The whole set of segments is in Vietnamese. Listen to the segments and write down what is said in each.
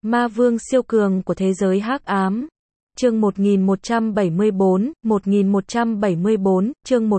Ma vương siêu cường của thế giới hắc ám. Chương 1174, chương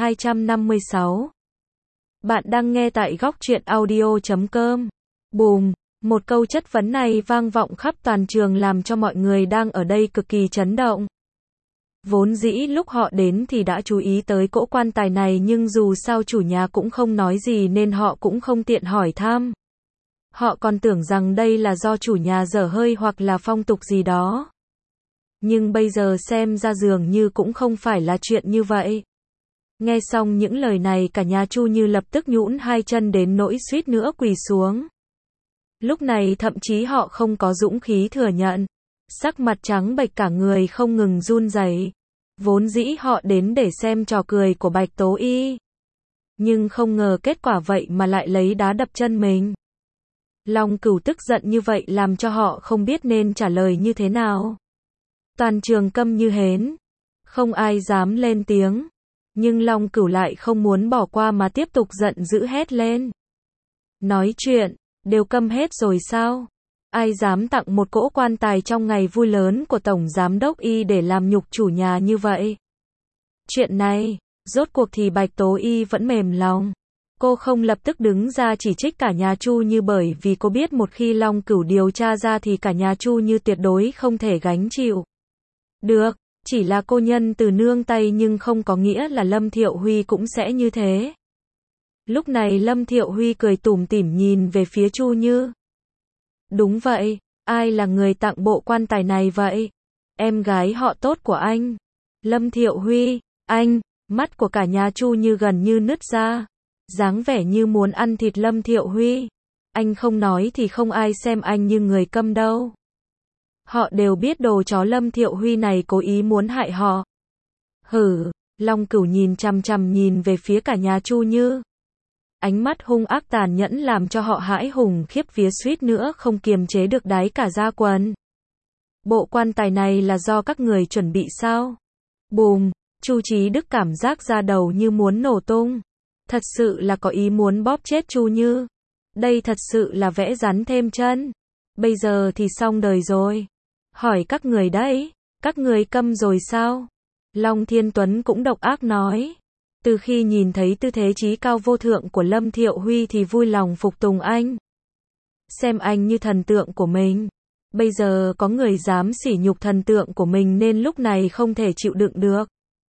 1256. Bạn đang nghe tại góc truyện audio.com. Bùm, một câu chất vấn này vang vọng khắp toàn trường làm cho mọi người đang ở đây cực kỳ chấn động. Vốn dĩ lúc họ đến thì đã chú ý tới cỗ quan tài này, nhưng dù sao chủ nhà cũng không nói gì nên họ cũng không tiện hỏi thăm. Họ còn tưởng rằng đây là do chủ nhà dở hơi hoặc là phong tục gì đó. Nhưng bây giờ xem ra dường như cũng không phải là chuyện như vậy. Nghe xong những lời này, cả nhà Chu Như lập tức nhũn hai chân đến nỗi suýt nữa quỳ xuống. Lúc này thậm chí họ không có dũng khí thừa nhận. Sắc mặt trắng bệch, cả người không ngừng run rẩy. Vốn dĩ họ đến để xem trò cười của Bạch Tố Y. Nhưng không ngờ kết quả vậy mà lại lấy đá đập chân mình. Long Cửu tức giận như vậy làm cho họ không biết nên trả lời như thế nào. Toàn trường câm như hến. Không ai dám lên tiếng. Nhưng Long Cửu lại không muốn bỏ qua mà tiếp tục giận dữ hét lên. Nói chuyện, đều câm hết rồi sao? Ai dám tặng một cỗ quan tài trong ngày vui lớn của Tổng Giám Đốc Y để làm nhục chủ nhà như vậy? Chuyện này, rốt cuộc thì Bạch Tố Y vẫn mềm lòng. Cô không lập tức đứng ra chỉ trích cả nhà Chu Như, bởi vì cô biết một khi Long Cửu điều tra ra thì cả nhà Chu Như tuyệt đối không thể gánh chịu được. Chỉ là cô nhân từ nương tay nhưng không có nghĩa là Lâm Thiệu Huy cũng sẽ như thế. Lúc này Lâm Thiệu Huy cười tủm tỉm nhìn về phía Chu Như. Đúng vậy, ai là người tặng bộ quan tài này vậy? Em gái họ tốt của anh. Lâm Thiệu Huy, anh, mắt của cả nhà Chu Như gần như nứt ra. Dáng vẻ như muốn ăn thịt Lâm Thiệu Huy. Anh không nói thì không ai xem anh như người câm đâu. Họ đều biết đồ chó Lâm Thiệu Huy này cố ý muốn hại họ. Hử, Long Cửu nhìn chằm chằm nhìn về phía cả nhà Chu Như. Ánh mắt hung ác tàn nhẫn làm cho họ hãi hùng khiếp vía, suýt nữa không kiềm chế được đáy cả da quần. Bộ quan tài này là do các người chuẩn bị sao? Bùm, Chu Chí Đức cảm giác da đầu như muốn nổ tung. Thật sự là có ý muốn bóp chết Chu Như. Đây thật sự là vẽ rắn thêm chân. Bây giờ thì xong đời rồi. Hỏi các người đấy, các người câm rồi sao? Long Thiên Tuấn cũng độc ác nói. Từ khi nhìn thấy tư thế trí cao vô thượng của Lâm Thiệu Huy thì vui lòng phục tùng anh. Xem anh như thần tượng của mình. Bây giờ có người dám sỉ nhục thần tượng của mình nên lúc này không thể chịu đựng được.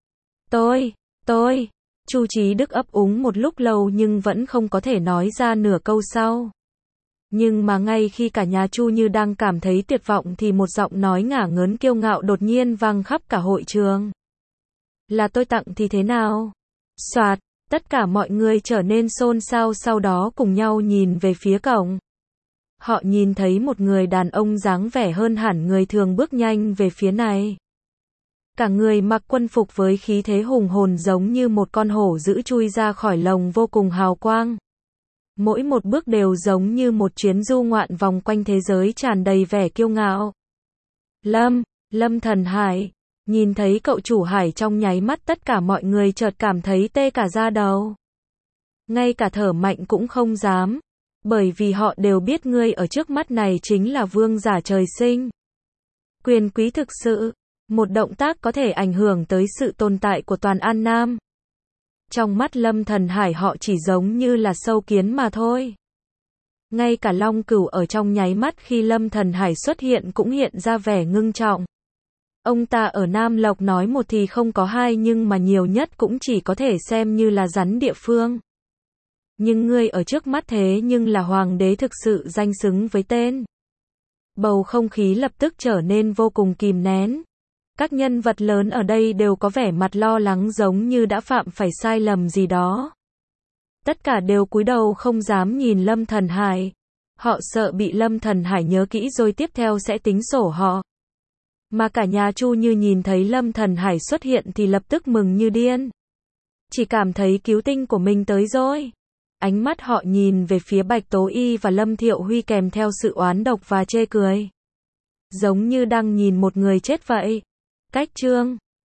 Tôi. Chu Chí Đức ấp úng một lúc lâu nhưng vẫn không có thể nói ra nửa câu sau. Nhưng mà ngay khi cả nhà Chu Như đang cảm thấy tuyệt vọng thì một giọng nói ngả ngớn kiêu ngạo đột nhiên vang khắp cả hội trường. Là tôi tặng thì thế nào? Soạt, tất cả mọi người trở nên xôn xao, sau đó cùng nhau nhìn về phía cổng. Họ nhìn thấy một người đàn ông dáng vẻ hơn hẳn người thường bước nhanh về phía này. Cả người mặc quân phục với khí thế hùng hồn giống như một con hổ dữ chui ra khỏi lồng, vô cùng hào quang. Mỗi một bước đều giống như một chuyến du ngoạn vòng quanh thế giới tràn đầy vẻ kiêu ngạo. Lâm Thần Hải. Nhìn thấy cậu chủ Hải trong nháy mắt tất cả mọi người chợt cảm thấy tê cả da đầu. Ngay cả thở mạnh cũng không dám. Bởi vì họ đều biết người ở trước mắt này chính là vương giả trời sinh. Quyền quý thực sự. Một động tác có thể ảnh hưởng tới sự tồn tại của toàn An Nam. Trong mắt Lâm Thần Hải họ chỉ giống như là sâu kiến mà thôi. Ngay cả Long Cửu ở trong nháy mắt khi Lâm Thần Hải xuất hiện cũng hiện ra vẻ ngưng trọng. Ông ta ở Nam Lộc nói một thì không có hai, nhưng mà nhiều nhất cũng chỉ có thể xem như là rắn địa phương. Nhưng ngươi ở trước mắt thế nhưng là hoàng đế thực sự danh xứng với tên. Bầu không khí lập tức trở nên vô cùng kìm nén. Các nhân vật lớn ở đây đều có vẻ mặt lo lắng giống như đã phạm phải sai lầm gì đó. Tất cả đều cúi đầu không dám nhìn Lâm Thần Hải. Họ sợ bị Lâm Thần Hải nhớ kỹ rồi tiếp theo sẽ tính sổ họ. Mà cả nhà Chu Như nhìn thấy Lâm Thần Hải xuất hiện thì lập tức mừng như điên. Chỉ cảm thấy cứu tinh của mình tới rồi. Ánh mắt họ nhìn về phía Bạch Tố Y và Lâm Thiệu Huy kèm theo sự oán độc và chê cười. Giống như đang nhìn một người chết vậy. Cách chương